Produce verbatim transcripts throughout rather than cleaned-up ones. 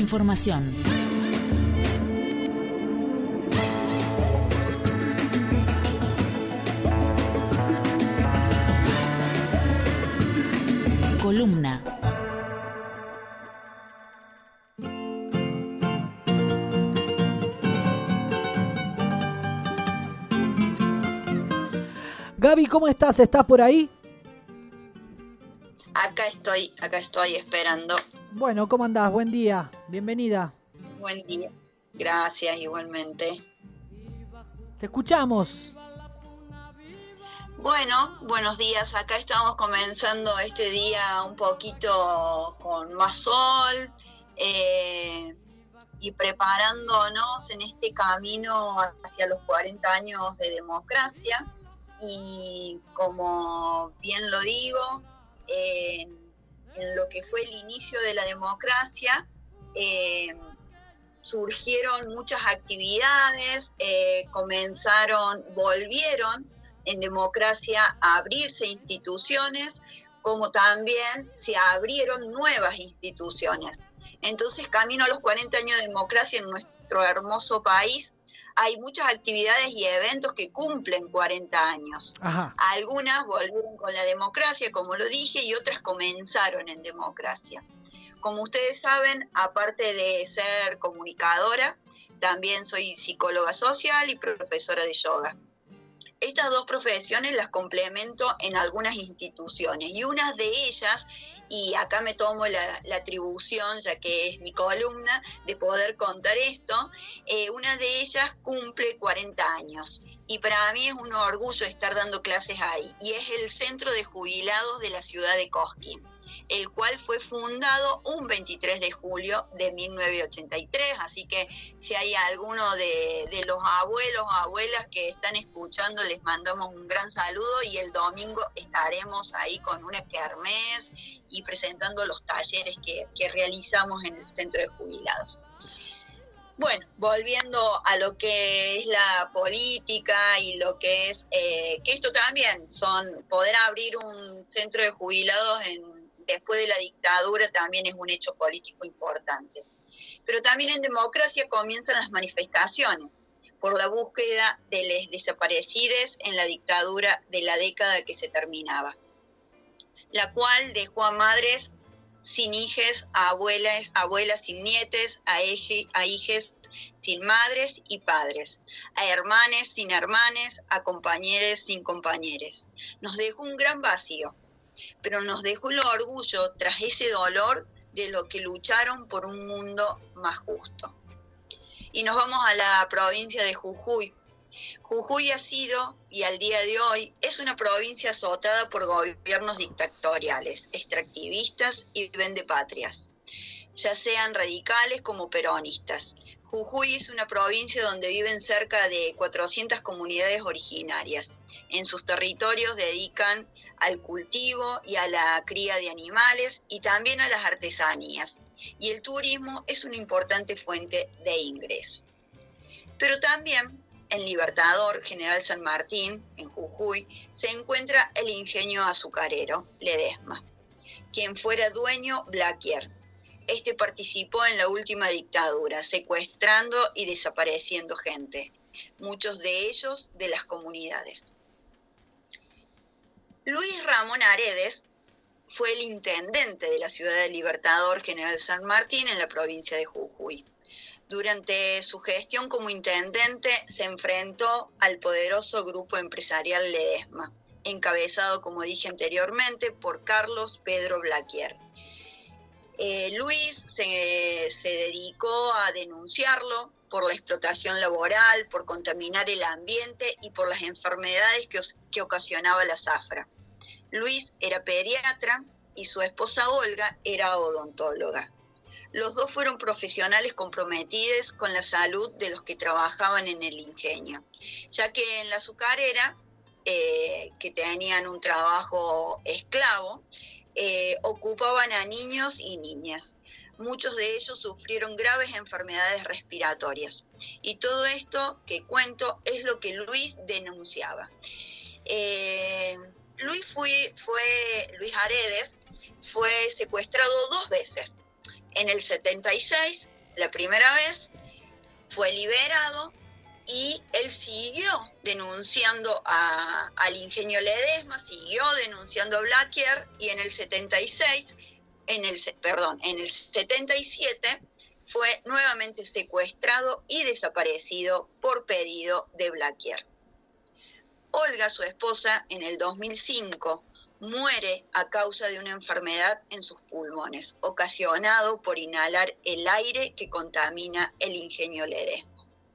información. Columna. Gaby, ¿cómo estás? ¿Estás por ahí? Acá estoy, acá estoy esperando. Bueno, ¿cómo andás? Buen día, bienvenida. Buen día, gracias igualmente. Te escuchamos. Bueno, buenos días, acá estamos comenzando este día un poquito con más sol eh, y preparándonos en este camino hacia los cuarenta años de democracia. Y como bien lo digo, eh, en lo que fue el inicio de la democracia, eh, surgieron muchas actividades, eh, comenzaron, volvieron en democracia a abrirse instituciones, como también se abrieron nuevas instituciones. Entonces, camino a los cuarenta años de democracia en nuestro hermoso país, hay muchas actividades y eventos que cumplen cuarenta años. Ajá. Algunas volvieron con la democracia, como lo dije, y otras comenzaron en democracia. Como ustedes saben, aparte de ser comunicadora, también soy psicóloga social y profesora de yoga. Estas dos profesiones las complemento en algunas instituciones y una de ellas, y acá me tomo la, la atribución, ya que es mi columna, de poder contar esto, eh, una de ellas cumple cuarenta años y para mí es un orgullo estar dando clases ahí, y es el Centro de Jubilados de la ciudad de Cosquín, el cual fue fundado un veintitrés de julio de mil novecientos ochenta y tres, así que si hay alguno de, de los abuelos o abuelas que están escuchando, les mandamos un gran saludo, y el domingo estaremos ahí con una kermés y presentando los talleres que, que realizamos en el Centro de Jubilados. Bueno, volviendo a lo que es la política y lo que es, eh, que esto también son, poder abrir un centro de jubilados en después de la dictadura también es un hecho político importante. Pero también en democracia comienzan las manifestaciones por la búsqueda de los desaparecidos en la dictadura de la década que se terminaba, la cual dejó a madres sin hijes, a abuelas, abuelas sin nietes, a, eje, a hijes sin madres y padres, a hermanes sin hermanes, a compañeros sin compañeros. Nos dejó un gran vacío, pero nos dejó el orgullo tras ese dolor de lo que lucharon por un mundo más justo. Y nos vamos a la provincia de Jujuy. Jujuy ha sido, y al día de hoy, es una provincia azotada por gobiernos dictatoriales, extractivistas y vendepatrias, ya sean radicales como peronistas. Jujuy es una provincia donde viven cerca de cuatrocientas comunidades originarias. En sus territorios dedican al cultivo y a la cría de animales y también a las artesanías. Y el turismo es una importante fuente de ingreso. Pero también en Libertador, General San Martín, en Jujuy, se encuentra el ingenio azucarero Ledesma, quien fuera dueño Blaquier. Este participó en la última dictadura, secuestrando y desapareciendo gente, muchos de ellos de las comunidades. Luis Ramón Aredes fue el intendente de la ciudad de Libertador, General San Martín, en la provincia de Jujuy. Durante su gestión como intendente se enfrentó al poderoso grupo empresarial Ledesma, encabezado, como dije anteriormente, por Carlos Pedro Blaquier. Eh, Luis se, se dedicó a denunciarlo por la explotación laboral, por contaminar el ambiente y por las enfermedades que, que ocasionaba la zafra. Luis era pediatra y su esposa Olga era odontóloga. Los dos fueron profesionales comprometidos con la salud de los que trabajaban en el ingenio, ya que en la azucarera, eh, que tenían un trabajo esclavo, eh, ocupaban a niños y niñas. Muchos de ellos sufrieron graves enfermedades respiratorias. Y todo esto que cuento es lo que Luis denunciaba. Eh, Luis, fue, fue, Luis Aredes fue secuestrado dos veces, en el setenta y seis la primera vez, fue liberado y él siguió denunciando a, al ingenio Ledesma, siguió denunciando a Blaquier, y en el setenta y seis, en el, perdón, en el setenta y siete fue nuevamente secuestrado y desaparecido por pedido de Blaquier. Olga, su esposa, en el dos mil cinco muere a causa de una enfermedad en sus pulmones, ocasionado por inhalar el aire que contamina el ingenio Ledesma.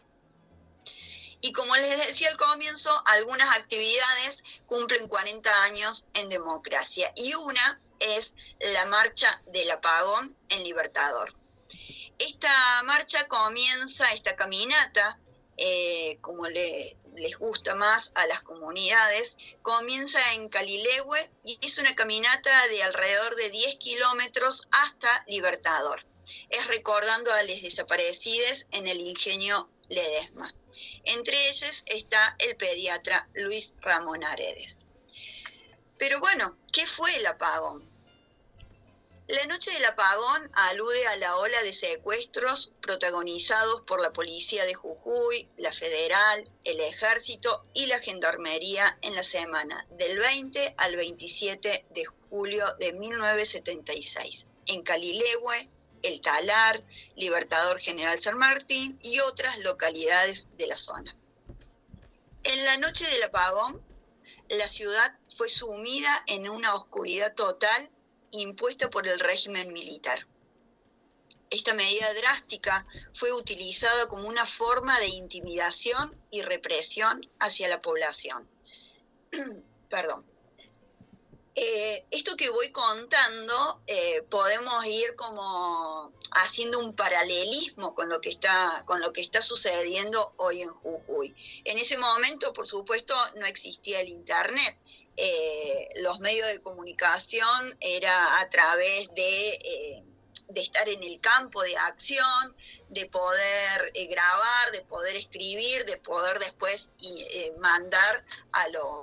Y como les decía al comienzo, algunas actividades cumplen cuarenta años en democracia, y una es la marcha del apagón en Libertador. Esta marcha comienza, esta caminata, eh, como le, les gusta más a las comunidades, comienza en Calilegüe y es una caminata de alrededor de diez kilómetros hasta Libertador. Es recordando a los desaparecidos en el ingenio Ledesma. Entre ellos está el pediatra Luis Ramón Aredes. Pero bueno, ¿qué fue el apagón? La noche del apagón alude a la ola de secuestros protagonizados por la policía de Jujuy, la Federal, el Ejército y la Gendarmería en la semana del veinte al veintisiete de julio de mil novecientos setenta y seis, en Calilegüe, El Talar, Libertador General San Martín y otras localidades de la zona. En la noche del apagón, la ciudad fue sumida en una oscuridad total impuesta por el régimen militar. Esta medida drástica fue utilizada como una forma de intimidación y represión hacia la población. Perdón. Eh, esto que voy contando, eh, podemos ir como haciendo un paralelismo con lo que está, con lo que está sucediendo hoy en Jujuy. En ese momento, por supuesto, no existía el internet. Eh, los medios de comunicación era a través de, eh, de estar en el campo de acción, de poder eh, grabar, de poder escribir, de poder después eh, mandar a los...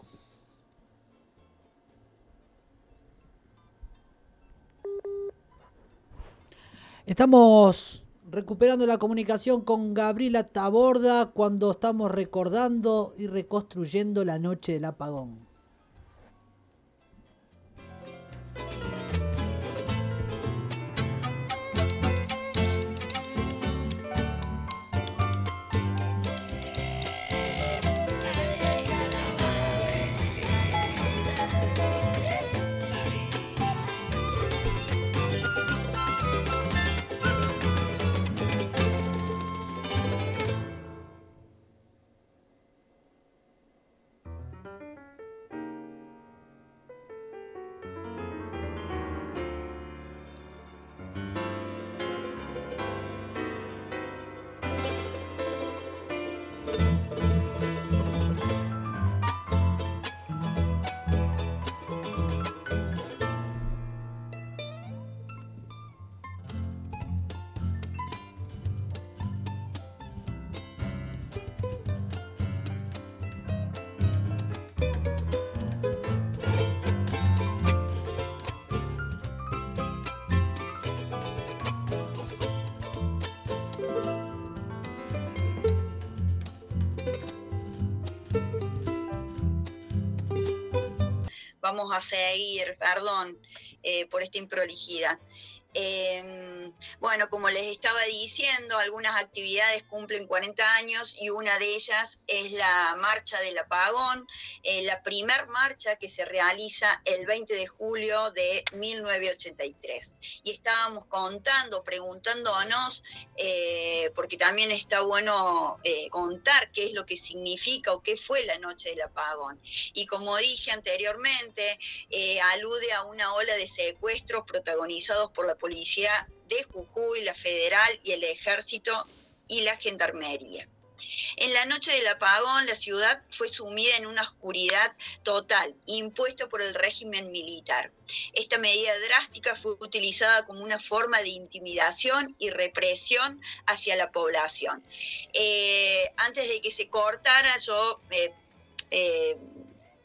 Estamos recuperando la comunicación con Gabriela Taborda cuando estamos recordando y reconstruyendo la noche del apagón. Vamos a seguir, perdón eh, por esta improlijidad. Eh, bueno, como les estaba diciendo, algunas actividades cumplen cuarenta años y una de ellas es la marcha del apagón, eh, la primer marcha que se realiza el veinte de julio de mil novecientos ochenta y tres. Y estábamos contando, preguntándonos, eh, porque también está bueno eh, contar qué es lo que significa o qué fue la noche del apagón. Y como dije anteriormente, eh, alude a una ola de secuestros protagonizados por la policía de Jujuy, la Federal y el Ejército y la Gendarmería. En la noche del apagón, la ciudad fue sumida en una oscuridad total, impuesta por el régimen militar. Esta medida drástica fue utilizada como una forma de intimidación y represión hacia la población. Eh, antes de que se cortara, yo... Eh, eh,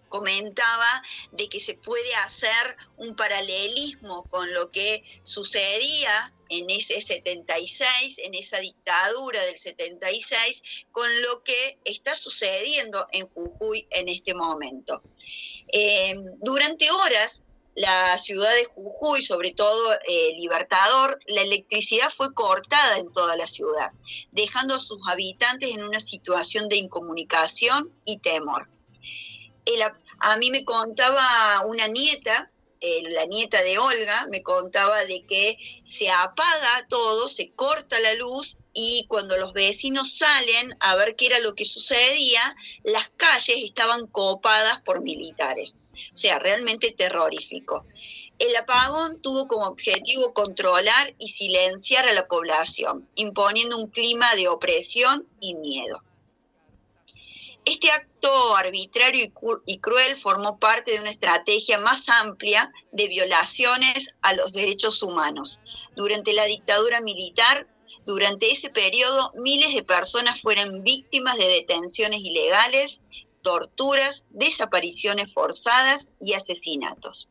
comentaba de que se puede hacer un paralelismo con lo que sucedía en ese setenta y seis, en esa dictadura del setenta y seis, con lo que está sucediendo en Jujuy en este momento. Eh, durante horas, la ciudad de Jujuy, sobre todo eh, Libertador, la electricidad fue cortada en toda la ciudad, dejando a sus habitantes en una situación de incomunicación y temor. El, a mí me contaba una nieta, eh, la nieta de Olga, me contaba de que se apaga todo, se corta la luz, y cuando los vecinos salen a ver qué era lo que sucedía, las calles estaban copadas por militares. O sea, realmente terrorífico. El apagón tuvo como objetivo controlar y silenciar a la población, imponiendo un clima de opresión y miedo. Este acto arbitrario y, cru- y cruel formó parte de una estrategia más amplia de violaciones a los derechos humanos. Durante la dictadura militar, durante ese periodo, miles de personas fueron víctimas de detenciones ilegales, torturas, desapariciones forzadas y asesinatos.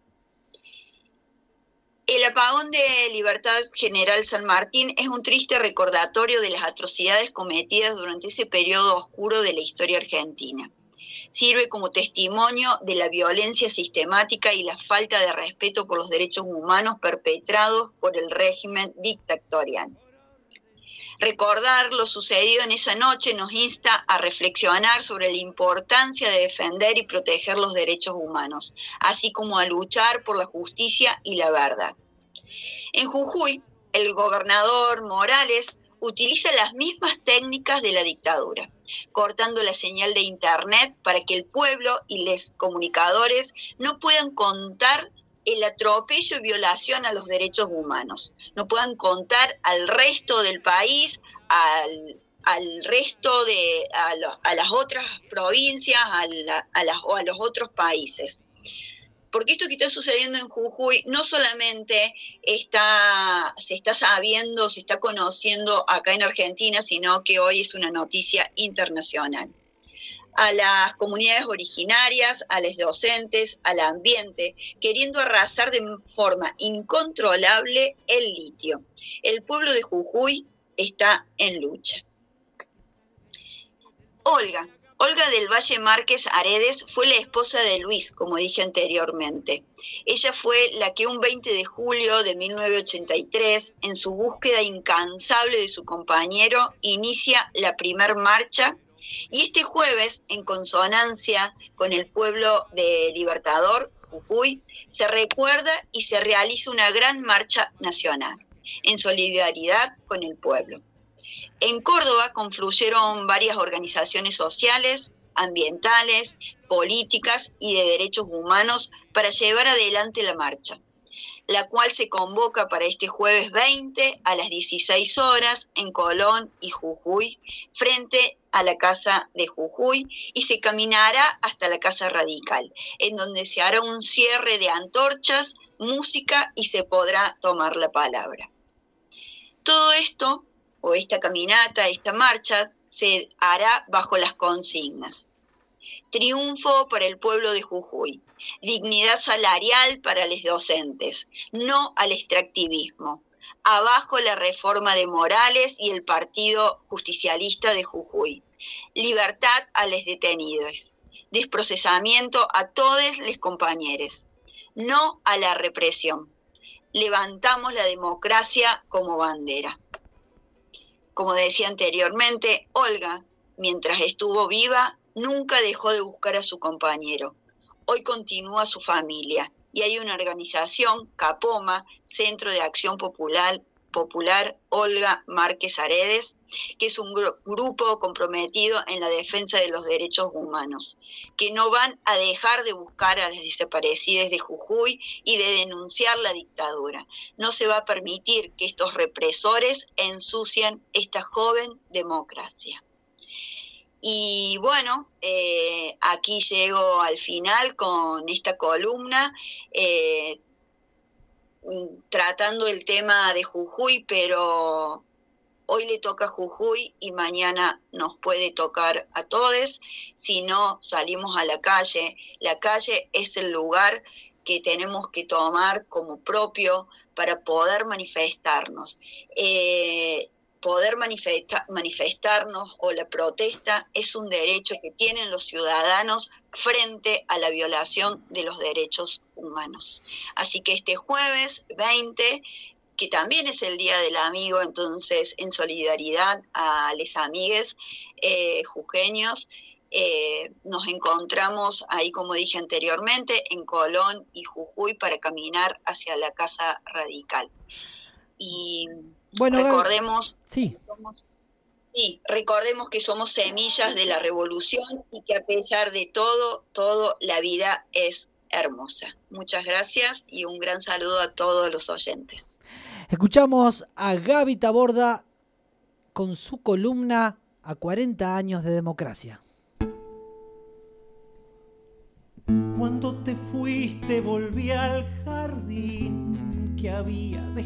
El apagón de Libertad General San Martín es un triste recordatorio de las atrocidades cometidas durante ese periodo oscuro de la historia argentina. Sirve como testimonio de la violencia sistemática y la falta de respeto por los derechos humanos perpetrados por el régimen dictatorial. Recordar lo sucedido en esa noche nos insta a reflexionar sobre la importancia de defender y proteger los derechos humanos, así como a luchar por la justicia y la verdad. En Jujuy, el gobernador Morales utiliza las mismas técnicas de la dictadura, cortando la señal de internet para que el pueblo y los comunicadores no puedan contar el atropello y violación a los derechos humanos, no puedan contar al resto del país, al, al resto de, a, lo, a las otras provincias, a, la, a, las, o a los otros países. Porque esto que está sucediendo en Jujuy no solamente está, se está sabiendo, se está conociendo acá en Argentina, sino que hoy es una noticia internacional. A las comunidades originarias, a los docentes, al ambiente, queriendo arrasar de forma incontrolable el litio. El pueblo de Jujuy está en lucha. Olga, Olga del Valle Márquez Aredes fue la esposa de Luis, como dije anteriormente. Ella fue la que un veinte de julio de mil novecientos ochenta y tres, en su búsqueda incansable de su compañero, inicia la primer marcha. Y este jueves, en consonancia con el pueblo de Libertador, Jujuy, se recuerda y se realiza una gran marcha nacional, en solidaridad con el pueblo. En Córdoba confluyeron varias organizaciones sociales, ambientales, políticas y de derechos humanos para llevar adelante la marcha, la cual se convoca para este jueves veinte a las dieciséis horas en Colón y Jujuy, frente a la Casa de Jujuy, y se caminará hasta la Casa Radical, en donde se hará un cierre de antorchas, música y se podrá tomar la palabra. Todo esto, o esta caminata, esta marcha, se hará bajo las consignas: triunfo para el pueblo de Jujuy, dignidad salarial para los docentes, no al extractivismo, abajo la reforma de Morales y el Partido Justicialista de Jujuy, libertad a los detenidos, desprocesamiento a todos los compañeros, no a la represión. Levantamos la democracia como bandera. Como decía anteriormente, Olga, mientras estuvo viva, nunca dejó de buscar a su compañero. Hoy continúa su familia y hay una organización, Capoma, Centro de Acción Popular, Popular Olga Márquez Aredes, que es un gru- grupo comprometido en la defensa de los derechos humanos, que no van a dejar de buscar a las desaparecidas de Jujuy y de denunciar la dictadura. No se va a permitir que estos represores ensucien esta joven democracia. Y bueno, eh, aquí llego al final con esta columna, eh, tratando el tema de Jujuy, pero hoy le toca a Jujuy y mañana nos puede tocar a todos. Si no, salimos a la calle. La calle es el lugar que tenemos que tomar como propio para poder manifestarnos. Eh, poder manifesta- manifestarnos o la protesta es un derecho que tienen los ciudadanos frente a la violación de los derechos humanos. Así que este jueves veinte, que también es el Día del Amigo, entonces en solidaridad a les amigues eh, jujeños, eh, nos encontramos ahí, como dije anteriormente, en Colón y Jujuy para caminar hacia la Casa Radical. Y bueno, recordemos, sí. que somos, sí, recordemos que somos semillas de la revolución y que a pesar de todo, todo, la vida es hermosa. Muchas gracias y un gran saludo a todos los oyentes. Escuchamos a Gaby Taborda con su columna A cuarenta años de democracia. Cuando te fuiste volví al jardín que había descubierto.